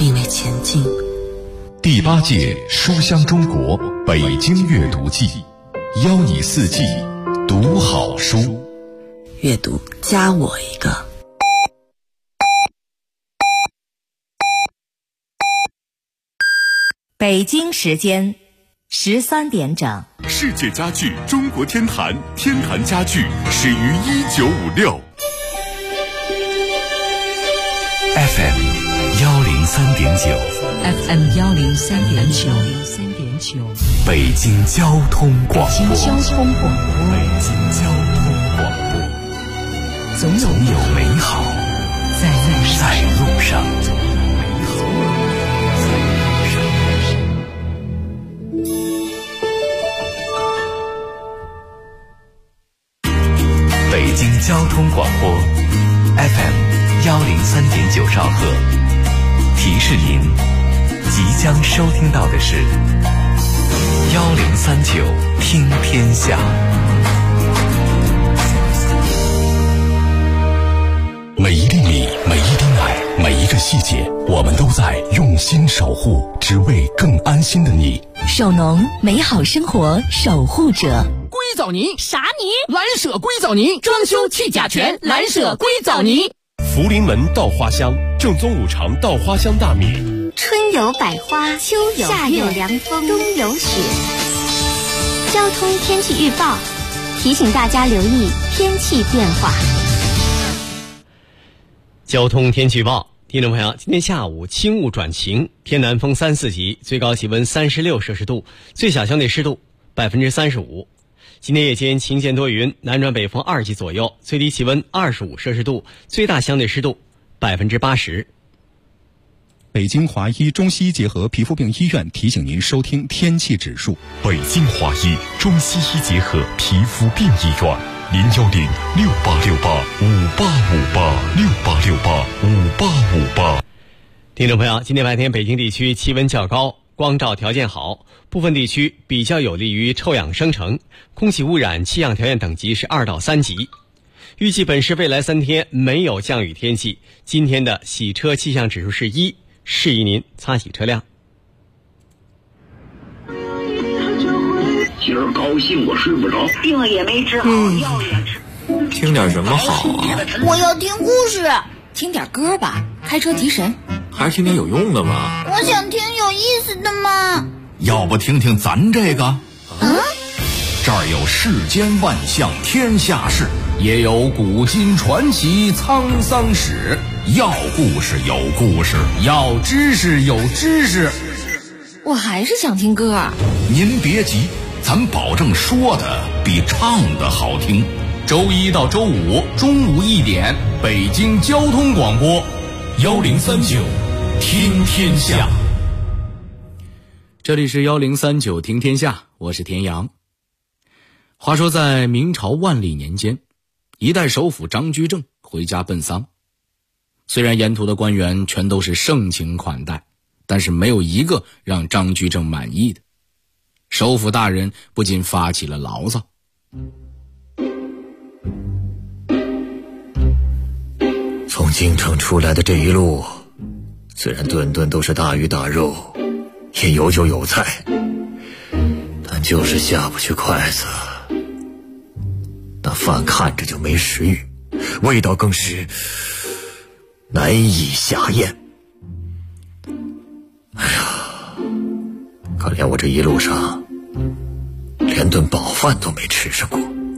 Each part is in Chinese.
并未前进。 第8届书香中国北京阅读季，邀你四季读好书。 阅读加我一个。 北京时间13点整。 世界家具中国天坛，天坛家具始于1956。 FM 103.9 FM 103.9 北京交通广播。 北京交通广播。 北京交通广播。总有美好在路上。北京交通广播 FM 103.9兆赫，提示您即将收听到的是1039听天下。每一粒米，每一滴奶，每一个细节，我们都在用心守护，只为更安心的你。 首农美好生活守护者。 硅藻泥啥泥？ 蓝舍硅藻泥，装修去甲醛，蓝舍硅藻泥。 福临门稻花香，正宗5常稻花香大米。 春有百花，秋有夏有凉风，冬有雪。交通天气预报提醒大家留意天气变化。 交通天气预报，听众朋友，今天下午轻雾转晴，偏南风3、4级，最高气温36摄氏度，最小相对湿度35%。今天夜间晴间多云，南转北风2级左右，最低气温25摄氏度，最大相对湿度80%。 北京华医中西医结合皮肤病医院提醒您收听天气指数。 北京华医中西医结合皮肤病医院，0106868585858，68685858。 听众朋友，今天白天北京地区气温较高，光照条件好，部分地区比较有利于臭氧生成，空气污染气象条件等级是2到3级。预计本市未来3天没有降雨天气。今天的洗车气象指数是1，适宜您擦洗车辆。 今儿高兴我睡不着， 病了也没治好，药也吃。 听点什么好啊？ 我要听故事。 听点歌吧，开车提神。 还是听点有用的吗？ 我想听有意思的嘛。 要不听听咱这个？这儿有世间万象天下事，也有古今传奇沧桑史。要故事有故事，要知识有知识。 我还是想听歌。 您别急，咱保证说的比唱的好听。周1到周5中午1点，北京交通广播1039听天下。 这里是1039听天下，我是田阳。话说在明朝万历年间，一代首辅张居正回家奔丧，虽然沿途的官员全都是盛情款待，但是没有一个让张居正满意的。首辅大人不禁发起了牢骚。 从京城出来的这一路，虽然顿顿都是大鱼大肉，也有酒有菜，但就是下不去筷子。那饭看着就没食欲，味道更是难以下咽。哎呀，可怜我这一路上连顿饱饭都没吃上过。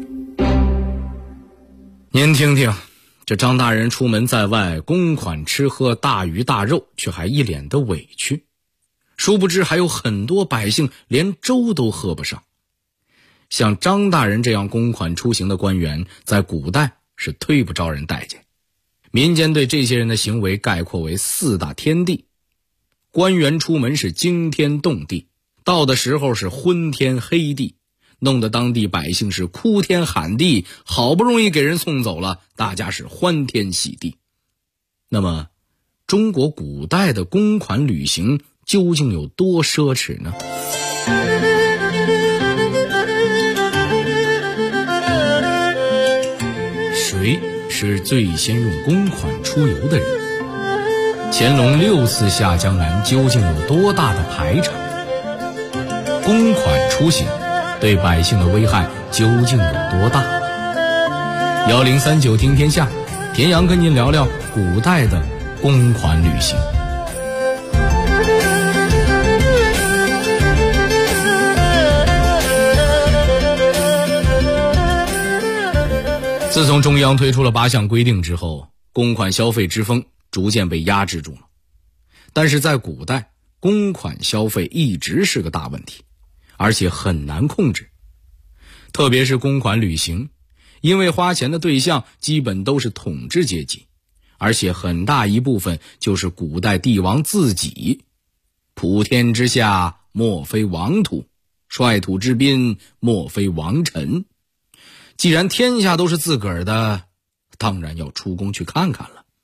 您听听，这张大人出门在外，公款吃喝大鱼大肉，却还一脸的委屈。殊不知还有很多百姓连粥都喝不上。像张大人这样公款出行的官员，在古代是忒不招人待见。民间对这些人的行为概括为4大天地。官员出门是惊天动地，到的时候是昏天黑地，弄得当地百姓是哭天喊地，好不容易给人送走了，大家是欢天喜地。那么中国古代的公款旅行究竟有多奢侈呢？谁是最先用公款出游的人？ 乾隆6次下江南究竟有多大的排场？公款出行对百姓的危害究竟有多大？1039听天下，田阳跟您聊聊古代的公款旅行。自从中央推出了8项规定之后，公款消费之风逐渐被压制住了。但是在古代，公款消费一直是个大问题，而且很难控制。特别是公款旅行，因为花钱的对象基本都是统治阶级，而且很大一部分就是古代帝王自己。普天之下莫非王土，率土之滨莫非王臣。既然天下都是自个儿的，当然要出宫去看看了。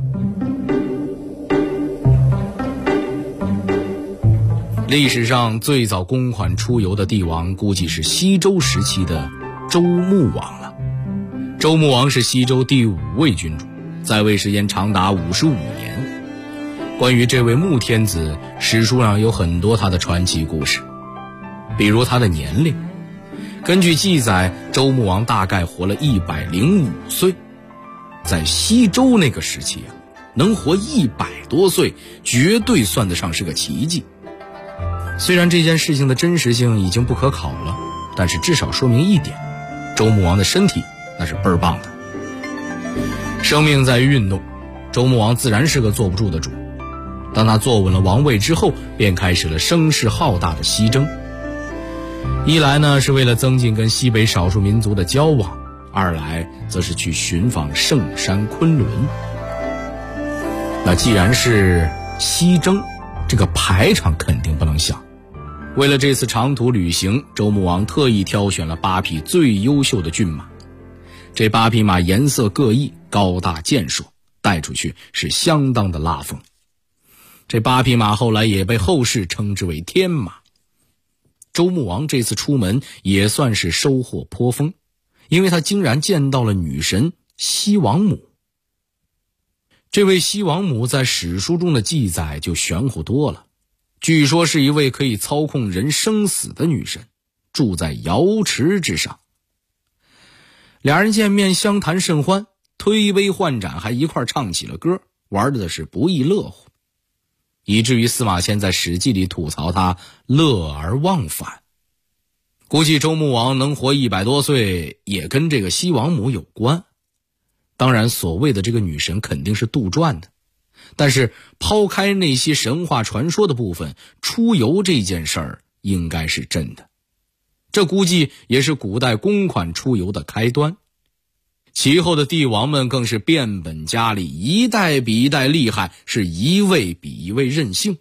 历史上最早公款出游的帝王估计是西周时期的周穆王了。周穆王是西周第5位君主，在位时间长达55年。关于这位穆天子，史书上有很多他的传奇故事，比如他的年龄。根据记载，周穆王大概活了105岁。在西周那个时期啊，能活100多岁绝对算得上是个奇迹。虽然这件事情的真实性已经不可考了，但是至少说明一点，周穆王的身体那是倍儿棒的。生命在于运动，周穆王自然是个坐不住的主。当他坐稳了王位之后，便开始了声势浩大的西征。一来呢是为了增进跟西北少数民族的交往，二来则是去寻访圣山昆仑。那既然是西征，这个排场肯定不能小。为了这次长途旅行，周穆王特意挑选了8匹最优秀的骏马。这8匹马颜色各异，高大健硕，带出去是相当的拉风。这8匹马后来也被后世称之为天马。周穆王这次出门也算是收获颇丰，因为他竟然见到了女神西王母。这位西王母在史书中的记载就玄乎多了，据说是一位可以操控人生死的女神，住在瑶池之上。俩人见面相谈甚欢，推杯换盏，还一块唱起了歌，玩的是不亦乐乎，以至于司马迁在《史记》里吐槽他乐而忘返。估计周穆王能活100多岁也跟这个西王母有关。当然所谓的这个女神肯定是杜撰的，但是抛开那些神话传说的部分，出游这件事儿应该是真的。这估计也是古代公款出游的开端。其后的帝王们更是变本加厉，一代比一代厉害，是一位比一位任性。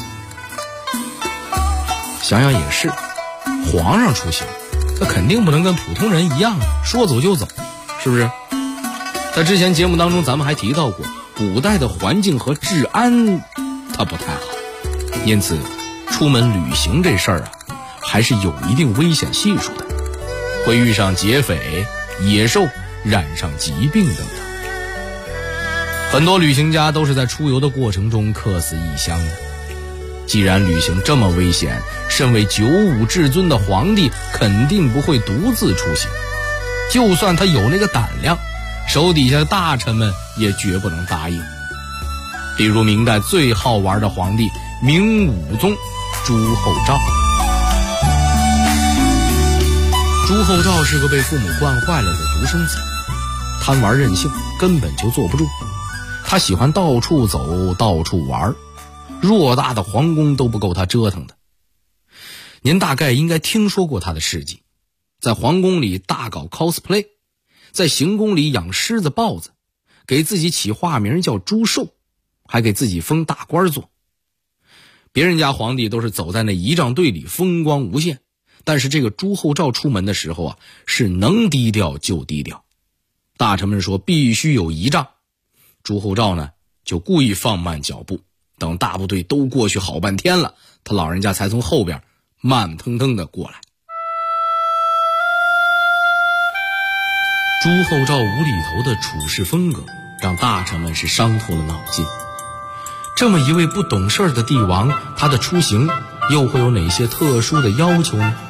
想想也是，皇上出行那肯定不能跟普通人一样说走就走，是不是？在之前节目当中咱们还提到过，古代的环境和治安它不太好，因此出门旅行这事儿啊还是有一定危险系数的，会遇上劫匪、野兽，染上疾病等等。很多旅行家都是在出游的过程中客死异乡的。既然旅行这么危险，身为95至尊的皇帝肯定不会独自出行，就算他有那个胆量，手底下的大臣们也绝不能答应。比如明代最好玩的皇帝明武宗朱厚照。朱厚照是个被父母惯坏了的独生子，贪玩任性，根本就坐不住。他喜欢到处走，到处玩，偌大的皇宫都不够他折腾的。您大概应该听说过他的事迹，在皇宫里大搞 cosplay， 在行宫里养狮子豹子，给自己起化名叫朱寿，还给自己封大官做。别人家皇帝都是走在那仪仗队里风光无限，但是这个朱厚照出门的时候啊，是能低调就低调。大臣们说必须有仪仗，朱厚照呢就故意放慢脚步，等大部队都过去好半天了，他老人家才从后边慢腾腾的过来。朱厚照无厘头的处事风格让大臣们是伤透了脑筋。 这么一位不懂事的帝王，他的出行又会有哪些特殊的要求呢？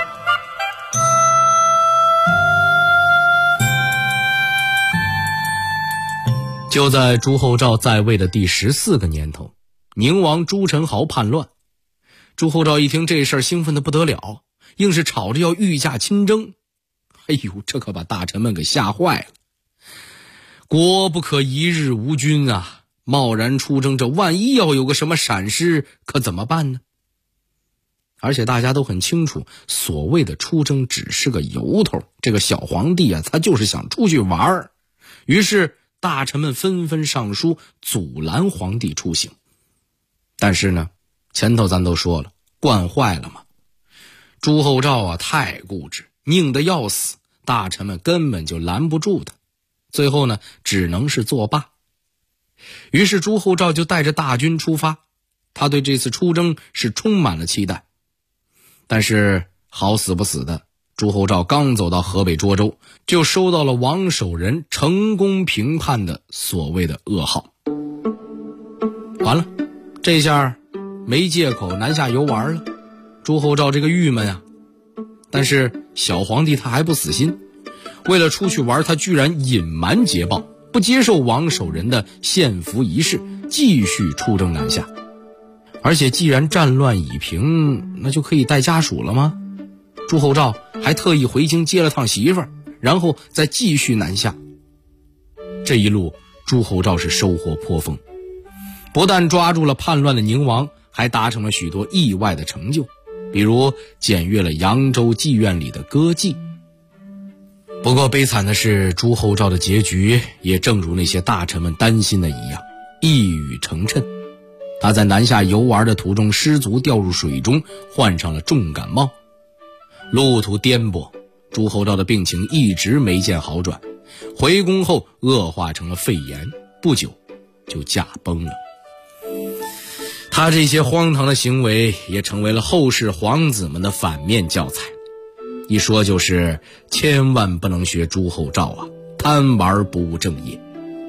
就在朱厚照在位的第14个年头，宁王朱宸濠叛乱。朱厚照一听这事儿，兴奋得不得了，硬是吵着要御驾亲征。哎呦，这可把大臣们给吓坏了。国不可一日无君啊，贸然出征，这万一要有个什么闪失，可怎么办呢？而且大家都很清楚，所谓的出征只是个由头，这个小皇帝啊，他就是想出去玩儿。于是大臣们纷纷上书阻拦皇帝出行。但是呢，前头咱都说了，惯坏了嘛。朱厚照啊，太固执，拧得要死，大臣们根本就拦不住他。最后呢，只能是作罢。于是朱厚照就带着大军出发，他对这次出征是充满了期待。但是好死不死的，朱厚照刚走到河北涿州，就收到了王守仁成功平叛的所谓的噩耗。完了，这下没借口南下游玩了，朱厚照这个郁闷啊。但是小皇帝他还不死心，为了出去玩，他居然隐瞒捷报，不接受王守仁的献俘仪式，继续出征南下。而且既然战乱已平，那就可以带家属了吗？朱厚照还特意回京接了趟媳妇儿，然后再继续南下。这一路朱厚照是收获颇丰，不但抓住了叛乱的宁王，还达成了许多意外的成就，比如检阅了扬州妓院里的歌妓。不过悲惨的是，朱厚照的结局也正如那些大臣们担心的一样，一语成谶。他在南下游玩的途中失足掉入水中，患上了重感冒。路途颠簸，朱厚照的病情一直没见好转，回宫后恶化成了肺炎，不久就驾崩了。他这些荒唐的行为也成为了后世皇子们的反面教材。一说就是千万不能学朱厚照啊，贪玩不务正业。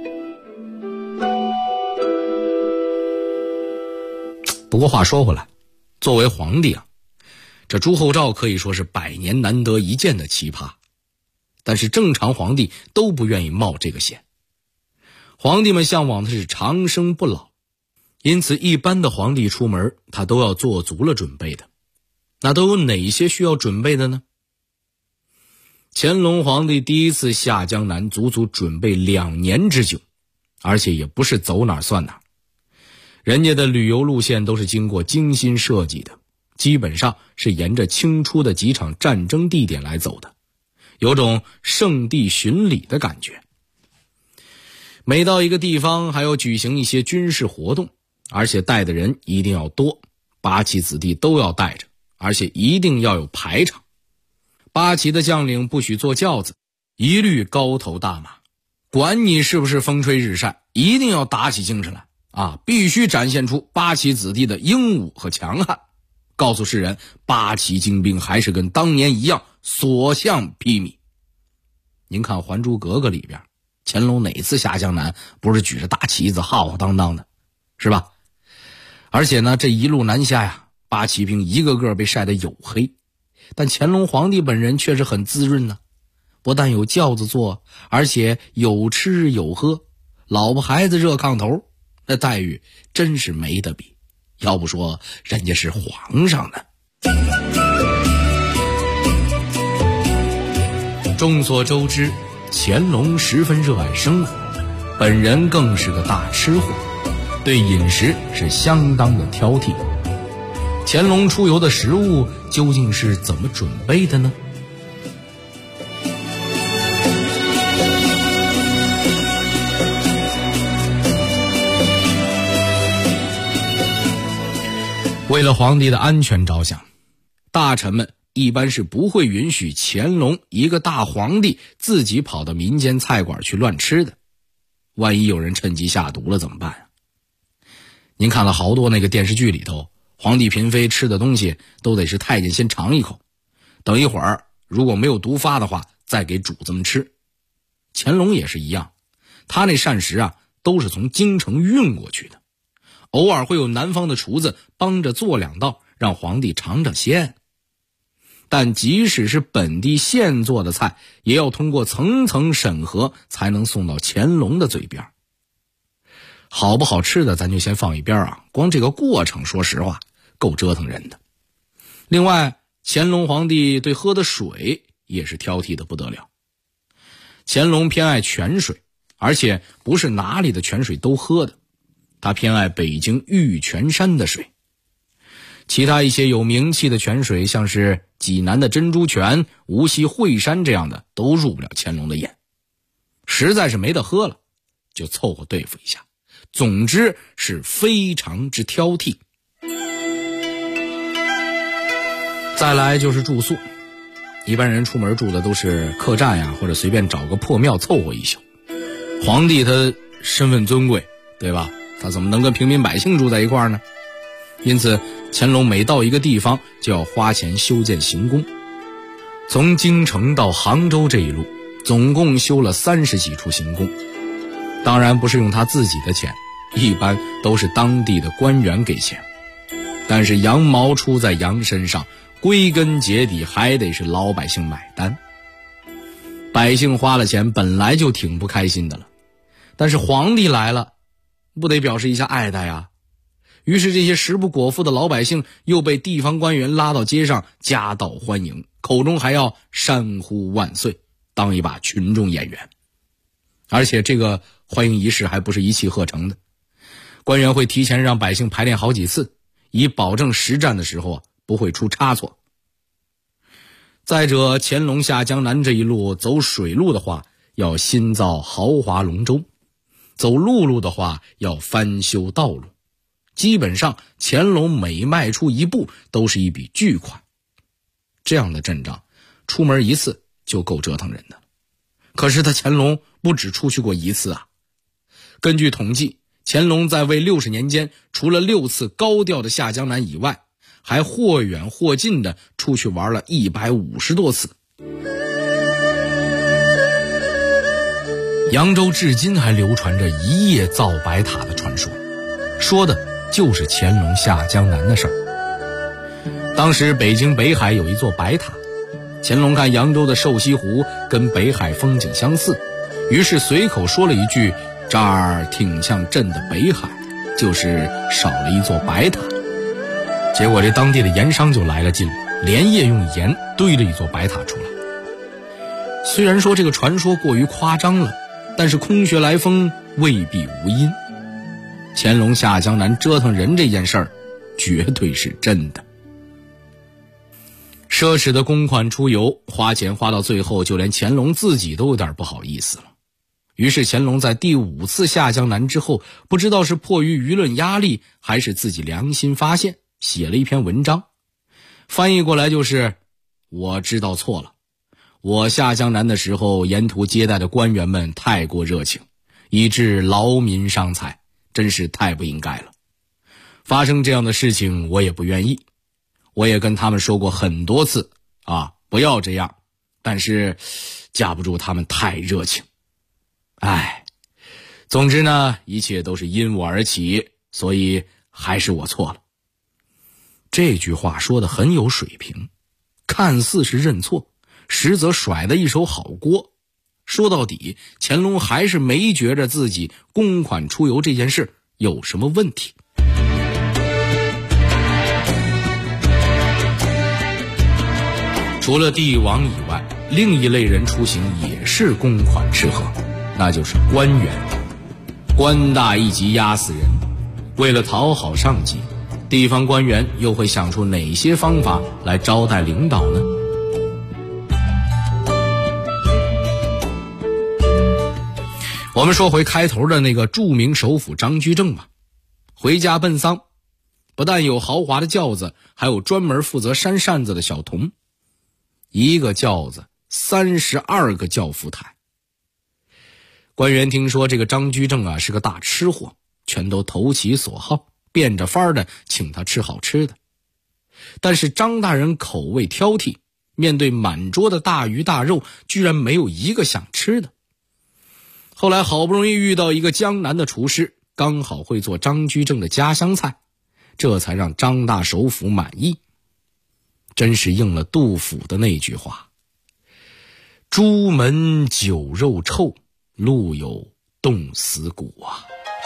不过话说回来，作为皇帝啊，这朱厚照可以说是100年难得一见的奇葩。但是正常皇帝都不愿意冒这个险。皇帝们向往的是长生不老，因此一般的皇帝出门，他都要做足了准备的。那都有哪些需要准备的呢？乾隆皇帝第一次下江南，足足准备2年之久，而且也不是走哪儿算哪儿。人家的旅游路线都是经过精心设计的，基本上是沿着清初的几场战争地点来走的，有种圣地巡礼的感觉。每到一个地方还要举行一些军事活动，而且带的人一定要多，8旗子弟都要带着，而且一定要有排场。8旗的将领不许坐轿子，一律高头大马，管你是不是风吹日晒，一定要打起精神来啊！必须展现出8旗子弟的英武和强悍，告诉世人8旗精兵还是跟当年一样所向披靡。您看《还珠格格》里边，乾隆哪次下江南不是举着大旗子浩浩荡荡的，是吧？而且呢，这一路南下呀，8旗兵一个个被晒得黝黑，但乾隆皇帝本人却是很滋润呢，不但有轿子坐，而且有吃有喝，老婆孩子热炕头，那待遇真是没得比。要不说人家是皇上呢。众所周知，乾隆十分热爱生活，本人更是个大吃货，对饮食是相当的挑剔。乾隆出游的食物究竟是怎么准备的呢？为了皇帝的安全着想，大臣们一般是不会允许乾隆一个大皇帝自己跑到民间菜馆去乱吃的。万一有人趁机下毒了怎么办啊？您看了好多那个电视剧里头，皇帝嫔妃吃的东西都得是太监先尝一口，等一会儿如果没有毒发的话再给主子们吃。乾隆也是一样，他那膳食啊都是从京城运过去的， 偶尔会有南方的厨子帮着做2道，让皇帝尝尝鲜。但即使是本地现做的菜，也要通过层层审核才能送到乾隆的嘴边。好不好吃的咱就先放一边啊，光这个过程说实话够折腾人的。另外，乾隆皇帝对喝的水也是挑剔的不得了。乾隆偏爱泉水，而且不是哪里的泉水都喝的，他偏爱北京玉泉山的水。其他一些有名气的泉水，像是济南的珍珠泉、无锡惠山这样的，都入不了乾隆的眼。实在是没得喝了，就凑合对付一下。总之是非常之挑剔。再来就是住宿，一般人出门住的都是客栈呀，或者随便找个破庙凑合一宿。皇帝他身份尊贵，对吧？他怎么能跟平民百姓住在一块儿呢？因此乾隆每到一个地方就要花钱修建行宫。从京城到杭州这一路，总共修了30几处行宫。当然不是用他自己的钱，一般都是当地的官员给钱。但是羊毛出在羊身上，归根结底还得是老百姓买单。百姓花了钱本来就挺不开心的了，但是皇帝来了，不得表示一下爱戴啊。于是这些食不果腹的老百姓又被地方官员拉到街上夹道欢迎，口中还要山呼万岁，当一把群众演员。而且这个欢迎仪式还不是一气呵成的，官员会提前让百姓排练好几次，以保证实战的时候不会出差错。再者，乾隆下江南这一路走水路的话，要新造豪华龙舟；走陆路的话，要翻修道路。基本上乾隆每迈出一步都是一笔巨款。这样的阵仗，出门一次就够折腾人的。可是他乾隆不只出去过一次啊。根据统计，乾隆在位60年间，除了6次高调的下江南以外，还或远或近的出去玩了150多次。扬州至今还流传着一夜造白塔的传说，说的就是乾隆下江南的事儿。当时北京北海有一座白塔，乾隆看扬州的瘦西湖跟北海风景相似，于是随口说了一句，这儿挺像朕的北海，就是少了一座白塔。结果这当地的盐商就来了劲，连夜用盐堆了一座白塔出来。虽然说这个传说过于夸张了，但是空穴来风未必无因。乾隆下江南折腾人这件事儿绝对是真的。奢侈的公款出游，花钱花到最后，就连乾隆自己都有点不好意思了。于是乾隆在第5次下江南之后，不知道是迫于舆论压力，还是自己良心发现，写了一篇文章，翻译过来就是：我知道错了，我下江南的时候，沿途接待的官员们太过热情，以致劳民伤财，真是太不应该了。发生这样的事情我也不愿意，我也跟他们说过很多次啊，不要这样，但是架不住他们太热情。总之呢，一切都是因我而起，所以还是我错了。这句话说得很有水平，看似是认错，实则甩的一手好锅。说到底，乾隆还是没觉着自己公款出游这件事有什么问题。除了帝王以外，另一类人出行也是公款吃喝，那就是官员。官大一级压死人，为了讨好上级，地方官员又会想出哪些方法来招待领导呢？我们说回开头的那个著名首辅张居正吧，回家奔丧，不但有豪华的轿子，还有专门负责扇扇子的小童，一个轿子32个轿夫台。官员听说这个张居正啊是个大吃货，全都投其所好，变着法儿的请他吃好吃的。但是张大人口味挑剔，面对满桌的大鱼大肉，居然没有一个想吃的。后来好不容易遇到一个江南的厨师， 刚好会做张居正的家乡菜，这才让张大首辅满意。真是应了杜甫的那句话：朱门酒肉臭，路有冻死骨啊。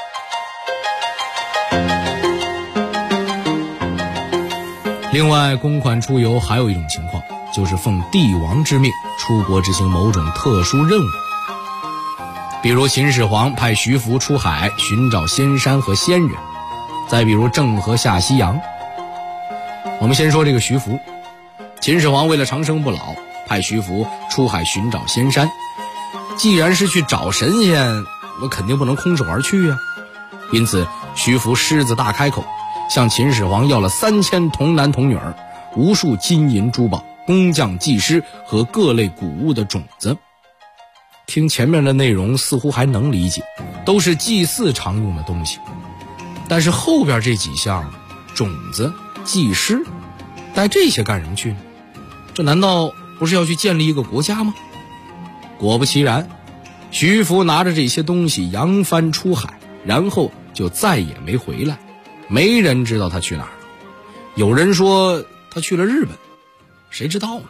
另外，公款出游还有一种情况，就是奉帝王之命出国执行某种特殊任务。比如秦始皇派徐福出海寻找仙山和仙人，再比如郑和下西洋。我们先说这个徐福。秦始皇为了长生不老，派徐福出海寻找仙山。既然是去找神仙，我肯定不能空手而去啊。因此徐福狮子大开口，向秦始皇要了3000童男童女儿，无数金银珠宝、工匠技师和各类谷物的种子。听前面的内容似乎还能理解，都是祭祀常用的东西。但是后边这几项，种子、技师，带这些干什么去呢？这难道不是要去建立一个国家吗？果不其然，徐福拿着这些东西扬帆出海，然后就再也没回来，没人知道他去哪儿了。有人说他去了日本，谁知道呢？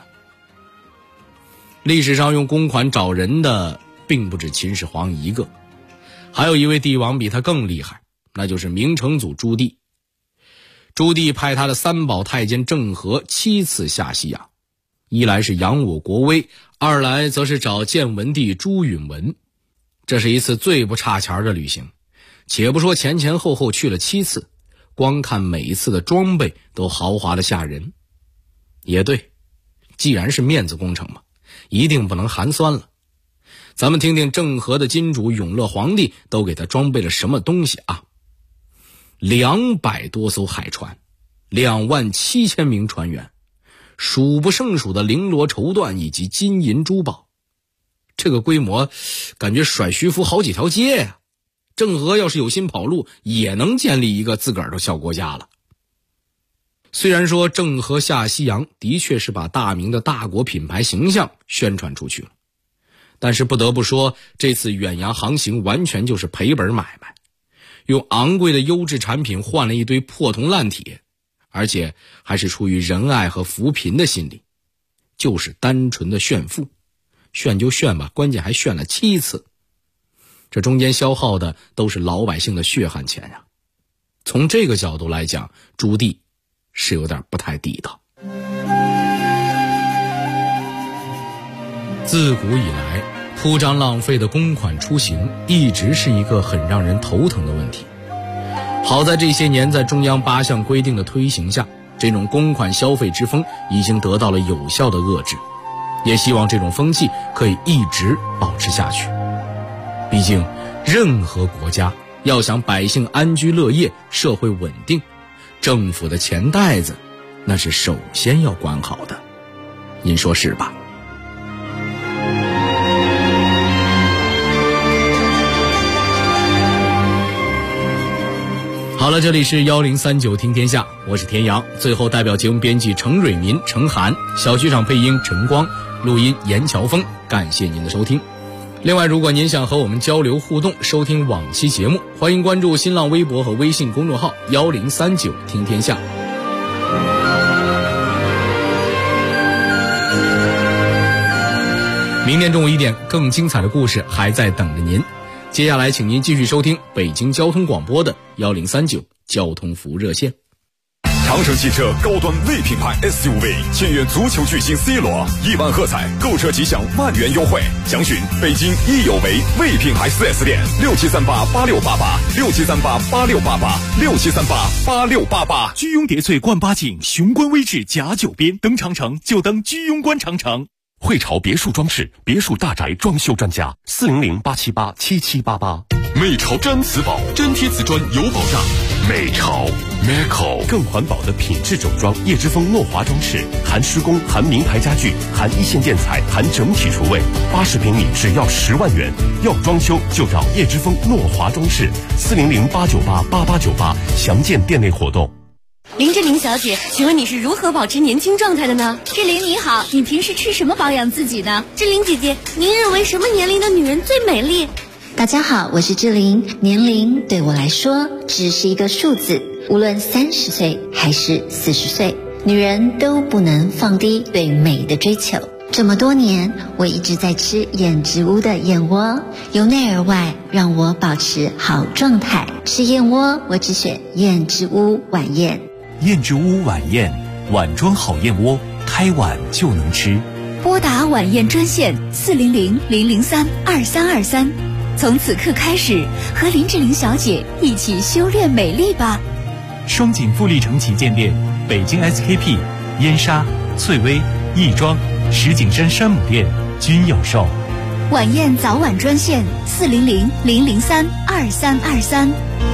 历史上用公款找人的并不止秦始皇一个，还有一位帝王比他更厉害，那就是明成祖朱棣。朱棣派他的3宝太监郑和7次下西洋，一来是扬我国威，二来则是找建文帝朱允文。这是一次最不差钱的旅行，且不说前后后去了7次，光看每一次的装备都豪华的吓人。也对，既然是面子工程嘛，一定不能寒酸了。咱们听听郑和的金主永乐皇帝都给他装备了什么东西啊？200多艘海船，27000名船员，数不胜数的绫罗绸缎以及金银珠宝。这个规模感觉甩徐福好几条街呀。郑和要是有心跑路，也能建立一个自个儿的小国家了。虽然说郑和下西洋的确是把大明的大国品牌形象宣传出去了，但是不得不说，这次远洋航行完全就是赔本买卖，用昂贵的优质产品换了一堆破铜烂铁，而且还是出于仁爱和扶贫的心理，就是单纯的炫富。炫就炫吧，关键还炫了7次，这中间消耗的都是老百姓的血汗钱呀。从这个角度来讲，朱棣是有点不太地道。自古以来，铺张浪费的公款出行一直是一个很让人头疼的问题。好在这些年在中央8项规定的推行下，这种公款消费之风已经得到了有效的遏制，也希望这种风气可以一直保持下去。毕竟任何国家要想百姓安居乐业、社会稳定，政府的钱袋子那是首先要管好的，您说是吧？好了，这里是1039听天下，我是田阳。最后代表节目编辑程蕊民、程涵，小剧场配音陈光，录音严乔峰，感谢您的收听。另外，如果您想和我们交流互动，收听往期节目，欢迎关注新浪微博和微信公众号1039听天下。明天中午1点，更精彩的故事还在等着您。接下来请您继续收听北京交通广播的1039交通服务热线。 长城汽车高端魏品牌 SUV 签约足球巨星 C 罗，1万喝彩，购车即享万元优惠。详询北京益有为魏品牌 4S 店，67388688，67388688，67388688。 居庸叠翠冠8景，雄关微志甲9边，登长城就登居庸关长城。 汇潮别墅装饰，别墅大宅装修专家，400-878-7788。美潮毡瓷宝，粘贴瓷砖有保障。美潮 Meco 更环保的品质整装，叶之峰诺华装饰，含施工，含名牌家具，含一线建材，含整体厨卫，80平米只要10万元。要装修就找叶之峰诺华装饰，400-898-8898，详见店内活动。 林志玲小姐，请问你是如何保持年轻状态的呢？ 志玲你好，你平时吃什么保养自己呢？志玲姐姐，您认为什么年龄的女人最美丽？ 大家好，我是志玲。年龄对我来说只是一个数字，无论30岁还是40岁，女人都不能放低对美的追求。这么多年，我一直在吃燕之屋的燕窝，由内而外让我保持好状态。吃燕窝，我只选燕之屋晚宴。 燕之屋晚宴，碗装好燕窝，开碗就能吃。 拨打晚宴专线400-003-2323，从此刻开始，和林志玲小姐一起修炼美丽吧。 双井富力城旗舰店、北京 SKP、燕莎、翠微、亦庄、石景山山姆店均有售。 晚宴早晚专线400-003-2323，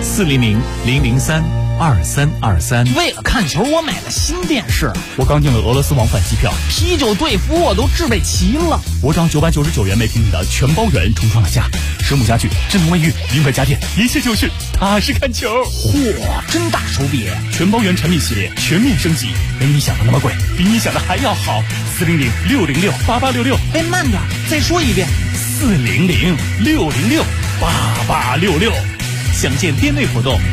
400-003-2323。 为了看球，我买了新电视。 我刚订了俄罗斯往返机票， 啤酒、队服我都置备齐了。 我涨999元每平米的全包圆重创了价，实木家具、智能卫浴、名牌家电，一切就是踏实看球。 嚯，真大手笔！ 全包圆产品系列全面升级，没你想的那么贵，比你想的还要好。400-606-8866。 哎，慢点，再说一遍。 400-606-8866。 详见店内活动。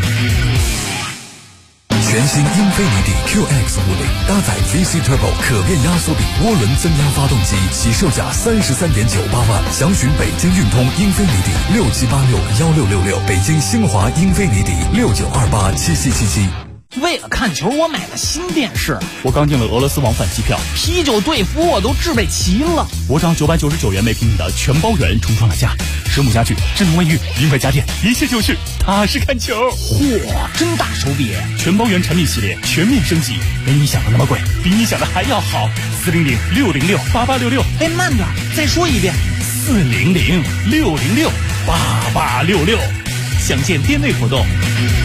全新英菲尼迪 QX50搭载 VC Turbo 可变压缩比涡轮增压发动机，起售价33.98万。详询北京运通英菲尼迪67861666，北京星华英菲尼迪69287777。 为了看球，我买了新电视。 我刚订了俄罗斯往返机票， 啤酒、队服我都置备齐了。 我涨999元每平米的全包圆重创了价，实木家具、智能卫浴、名牌家电，一切就是踏实看球。 嚯，真大手笔！ 全包圆产品系列全面升级，没你想的那么贵，比你想的还要好。400-606-8866。 哎，慢点，再说一遍。 400-606-8866。 详见店内活动。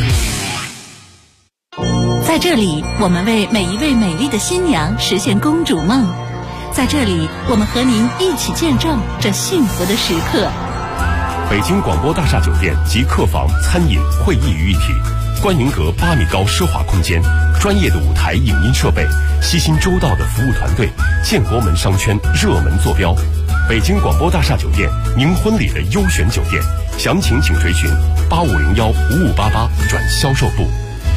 在这里，我们为每一位美丽的新娘实现公主梦。在这里，我们和您一起见证这幸福的时刻。 北京广播大厦酒店及客房、餐饮、会议于一体，观云阁8米高奢华空间，专业的舞台影音设备，悉心周到的服务团队，建国门商圈热门坐标。北京广播大厦酒店，您婚礼的优选酒店，详情请垂询8501-5588转销售部。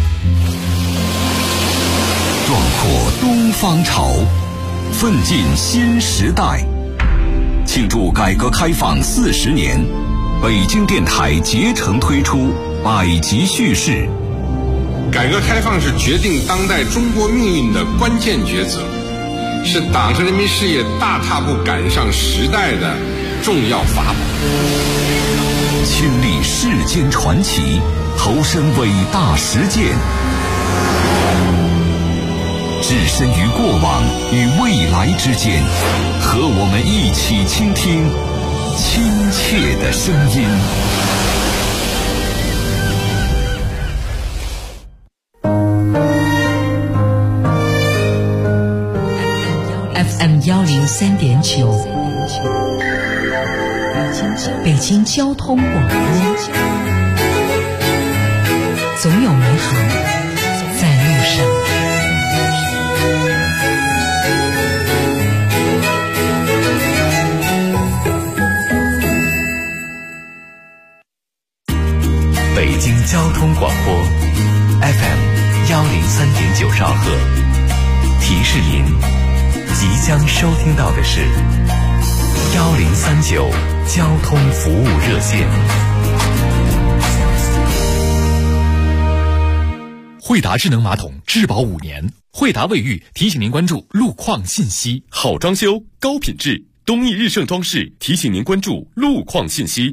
壮阔东方潮，奋进新时代。庆祝改革开放40年，北京电台竭诚推出百集叙事。 改革开放是决定当代中国命运的关键抉择，是党和人民事业大踏步赶上时代的重要法宝。 亲历世间传奇，投身伟大实践，置身于过往与未来之间，和我们一起倾听亲切的声音。 FM 103.9，北京交通广播，总有美好在路上。 北京交通广播 FM 103.9兆赫，提示您即将收听到的是1039交通服务热线。 惠达智能马桶质保5年，惠达卫浴提醒您关注路况信息。好装修，高品质，东易日盛装饰提醒您关注路况信息。